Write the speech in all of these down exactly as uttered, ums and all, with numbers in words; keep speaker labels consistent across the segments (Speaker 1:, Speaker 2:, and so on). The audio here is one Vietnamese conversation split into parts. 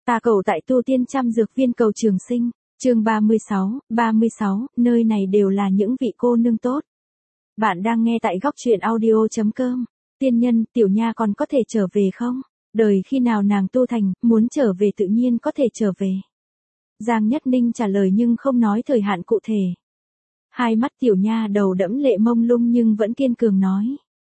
Speaker 1: Ta cầu tại tu tiên trăm dược viên cầu trường sinh, chương ba mươi sáu, ba mươi sáu, nơi này đều là những vị cô nương tốt. Bạn đang nghe tại góc truyện audio chấm com. Tiên nhân, tiểu nha còn có thể trở về không? Đời khi nào nàng tu thành, muốn trở về tự nhiên có thể trở về. Giang Nhất Ninh trả lời nhưng không nói thời hạn cụ thể. Hai mắt tiểu nha đầu đẫm lệ mông lung nhưng vẫn kiên cường nói.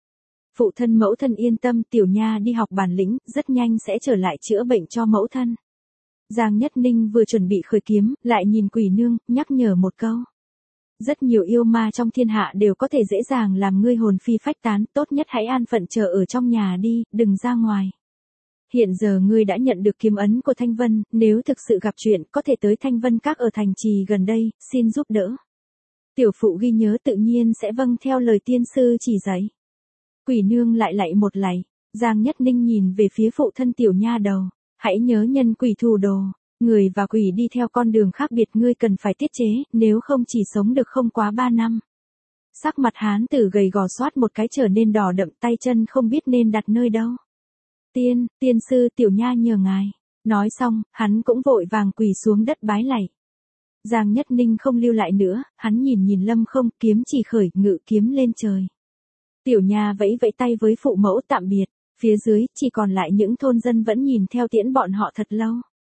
Speaker 1: Phụ thân mẫu thân yên tâm, tiểu nha đi học bản lĩnh, rất nhanh sẽ trở lại chữa bệnh cho mẫu thân. Giang Nhất Ninh vừa chuẩn bị khởi kiếm, lại nhìn Quỷ Nương, nhắc nhở một câu. Rất nhiều yêu ma trong thiên hạ đều có thể dễ dàng làm ngươi hồn phi phách tán, tốt nhất hãy an phận chờ ở trong nhà đi, đừng ra ngoài. Hiện giờ ngươi đã nhận được kiếm ấn của Thanh Vân, nếu thực sự gặp chuyện, có thể tới Thanh Vân Các ở thành trì gần đây, xin giúp đỡ. Tiểu phụ ghi nhớ tự nhiên sẽ vâng theo lời tiên sư chỉ dạy. Quỷ Nương lại lạy một lạy, Giang Nhất Ninh nhìn về phía phụ thân tiểu nha đầu. Hãy nhớ nhân quỷ thù đồ, người và quỷ đi theo con đường khác biệt, ngươi cần phải tiết chế, nếu không chỉ sống được không quá ba năm. Sắc mặt hán tử gầy gò xoát một cái trở nên đỏ đậm, tay chân không biết nên đặt nơi đâu. Tiên, tiên sư, tiểu nha nhờ ngài. Nói xong, hắn cũng vội vàng quỳ xuống đất bái lạy. Giang Nhất Ninh không lưu lại nữa, hắn nhìn nhìn Lâm Không, kiếm chỉ khởi, ngự kiếm lên trời. Tiểu nha vẫy vẫy tay với phụ mẫu tạm biệt. Phía dưới, chỉ còn lại những thôn dân vẫn nhìn theo tiễn bọn họ thật lâu.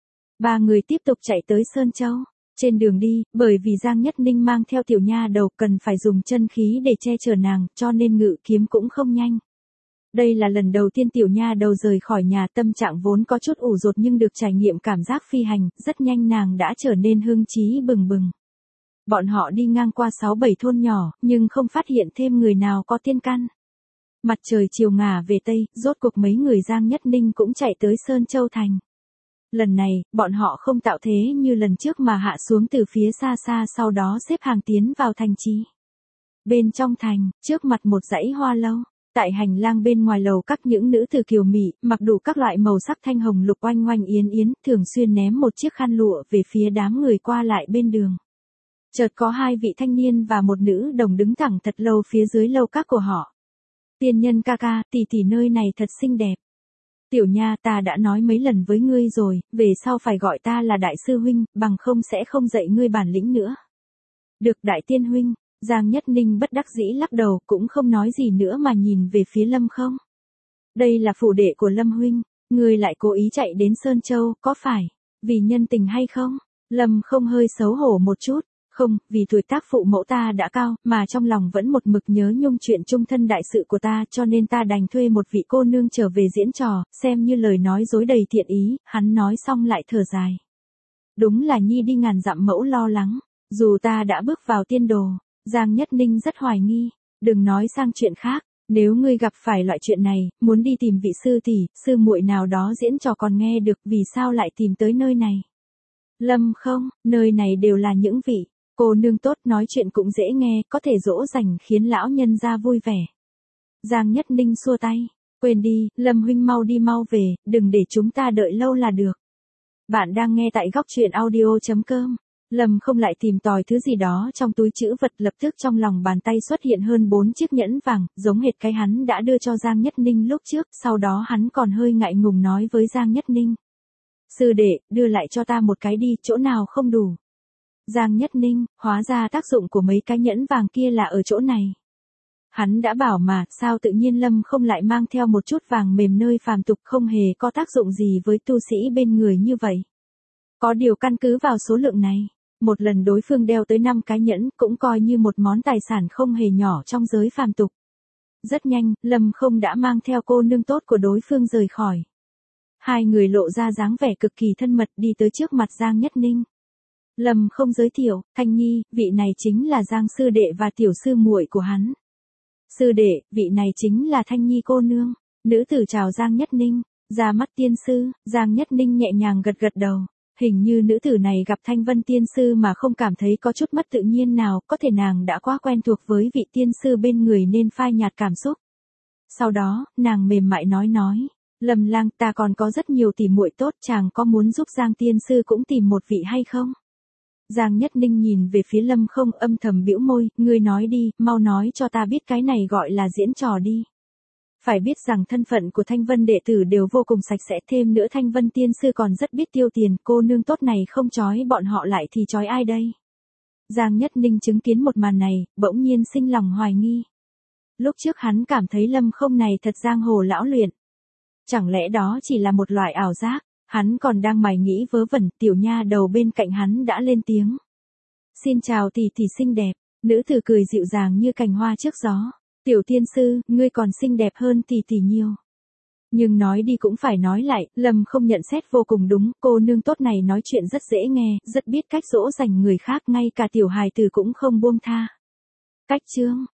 Speaker 1: Ba người tiếp tục chạy tới Sơn Châu. Trên đường đi, bởi vì Giang Nhất Ninh mang theo tiểu nha đầu cần phải dùng chân khí để che chở nàng, cho nên ngự kiếm cũng không nhanh. Đây là lần đầu tiên tiểu nha đầu rời khỏi nhà, tâm trạng vốn có chút ủ rột nhưng được trải nghiệm cảm giác phi hành, rất nhanh nàng đã trở nên hưng trí bừng bừng. Bọn họ đi ngang qua sáu bảy thôn nhỏ, nhưng không phát hiện thêm người nào có tiên căn. Mặt trời chiều ngả về Tây, rốt cuộc mấy người Giang Nhất Ninh cũng chạy tới Sơn Châu Thành. Lần này, bọn họ không tạo thế như lần trước mà hạ xuống từ phía xa xa sau đó xếp hàng tiến vào thành trì. Bên trong thành, trước mặt một dãy hoa lâu, tại hành lang bên ngoài lầu các những nữ tử kiều mị, mặc đủ các loại màu sắc thanh hồng lục oanh oanh yến yến, thường xuyên ném một chiếc khăn lụa về phía đám người qua lại bên đường. Chợt có hai vị thanh niên và một nữ đồng đứng thẳng thật lâu phía dưới lâu các của họ. Tiên nhân ca ca, tỷ tỷ nơi này thật xinh đẹp. Tiểu nha, ta đã nói mấy lần với ngươi rồi, về sau phải gọi ta là đại sư huynh, bằng không sẽ không dạy ngươi bản lĩnh nữa. Được đại tiên huynh, Giang Nhất Ninh bất đắc dĩ lắc đầu, cũng không nói gì nữa mà nhìn về phía Lâm Không. Đây là phủ đệ của Lâm huynh, ngươi lại cố ý chạy đến Sơn Châu, có phải vì nhân tình hay không? Lâm Không hơi xấu hổ một chút. Không, vì tuổi tác phụ mẫu ta đã cao, mà trong lòng vẫn một mực nhớ nhung chuyện chung thân đại sự của ta, cho nên ta đành thuê một vị cô nương trở về diễn trò, xem như lời nói dối đầy thiện ý. Hắn nói xong lại thở dài. Đúng là nhi đi ngàn dặm mẫu lo lắng, dù ta đã bước vào tiên đồ. Giang Nhất Ninh rất hoài nghi, đừng nói sang chuyện khác, nếu ngươi gặp phải loại chuyện này, muốn đi tìm vị sư tỷ, sư muội nào đó diễn trò còn nghe được, vì sao lại tìm tới nơi này? Lâm Không, nơi này đều là những vị cô nương tốt, nói chuyện cũng dễ nghe, có thể dỗ dành khiến lão nhân gia vui vẻ. Giang Nhất Ninh xua tay, quên đi, Lâm huynh mau đi mau về, đừng để chúng ta đợi lâu là được. Bạn đang nghe tại góc truyện audio chấm com. Lâm Không lại tìm tòi thứ gì đó trong túi trữ vật, lập tức trong lòng bàn tay xuất hiện hơn bốn chiếc nhẫn vàng, giống hệt cái hắn đã đưa cho Giang Nhất Ninh lúc trước, sau đó hắn còn hơi ngại ngùng nói với Giang Nhất Ninh. Sư đệ, đưa lại cho ta một cái đi, chỗ nào không đủ. Giang Nhất Ninh, hóa ra tác dụng của mấy cái nhẫn vàng kia là ở chỗ này. Hắn đã bảo mà, sao tự nhiên Lâm Không lại mang theo một chút vàng mềm nơi phàm tục, không hề có tác dụng gì với tu sĩ bên người như vậy. Có điều căn cứ vào số lượng này, một lần đối phương đeo tới năm cái nhẫn cũng coi như một món tài sản không hề nhỏ trong giới phàm tục. Rất nhanh, Lâm Không đã mang theo cô nương tốt của đối phương rời khỏi. Hai người lộ ra dáng vẻ cực kỳ thân mật đi tới trước mặt Giang Nhất Ninh. Lâm Không giới thiệu, Thanh Nhi, vị này chính là Giang sư đệ và tiểu sư muội của hắn. Sư đệ, vị này chính là Thanh Nhi cô nương. Nữ tử chào Giang Nhất Ninh, ra mắt tiên sư. Giang Nhất Ninh nhẹ nhàng gật gật đầu. Hình như nữ tử này gặp Thanh Vân tiên sư mà không cảm thấy có chút mất tự nhiên nào, có thể nàng đã quá quen thuộc với vị tiên sư bên người nên phai nhạt cảm xúc. Sau đó, nàng mềm mại nói nói, Lâm lang, ta còn có rất nhiều tỷ muội tốt, chàng có muốn giúp Giang tiên sư cũng tìm một vị hay không? Giang Nhất Ninh nhìn về phía Lâm Không, âm thầm bĩu môi, ngươi nói đi, mau nói cho ta biết cái này gọi là diễn trò đi. Phải biết rằng thân phận của Thanh Vân đệ tử đều vô cùng sạch sẽ, thêm nữa Thanh Vân tiên sư còn rất biết tiêu tiền, cô nương tốt này không trói bọn họ lại thì trói ai đây? Giang Nhất Ninh chứng kiến một màn này, bỗng nhiên sinh lòng hoài nghi. Lúc trước hắn cảm thấy Lâm Không này thật giang hồ lão luyện. Chẳng lẽ đó chỉ là một loại ảo giác? Hắn còn đang mải nghĩ vớ vẩn, tiểu nha đầu bên cạnh hắn đã lên tiếng. Xin chào tỷ tỷ xinh đẹp, nữ tử cười dịu dàng như cành hoa trước gió. Tiểu tiên sư, ngươi còn xinh đẹp hơn tỷ tỷ nhiều. Nhưng nói đi cũng phải nói lại, Lâm Không nhận xét vô cùng đúng, cô nương tốt này nói chuyện rất dễ nghe, rất biết cách dỗ dành người khác, ngay cả tiểu hài tử cũng không buông tha. Cách chương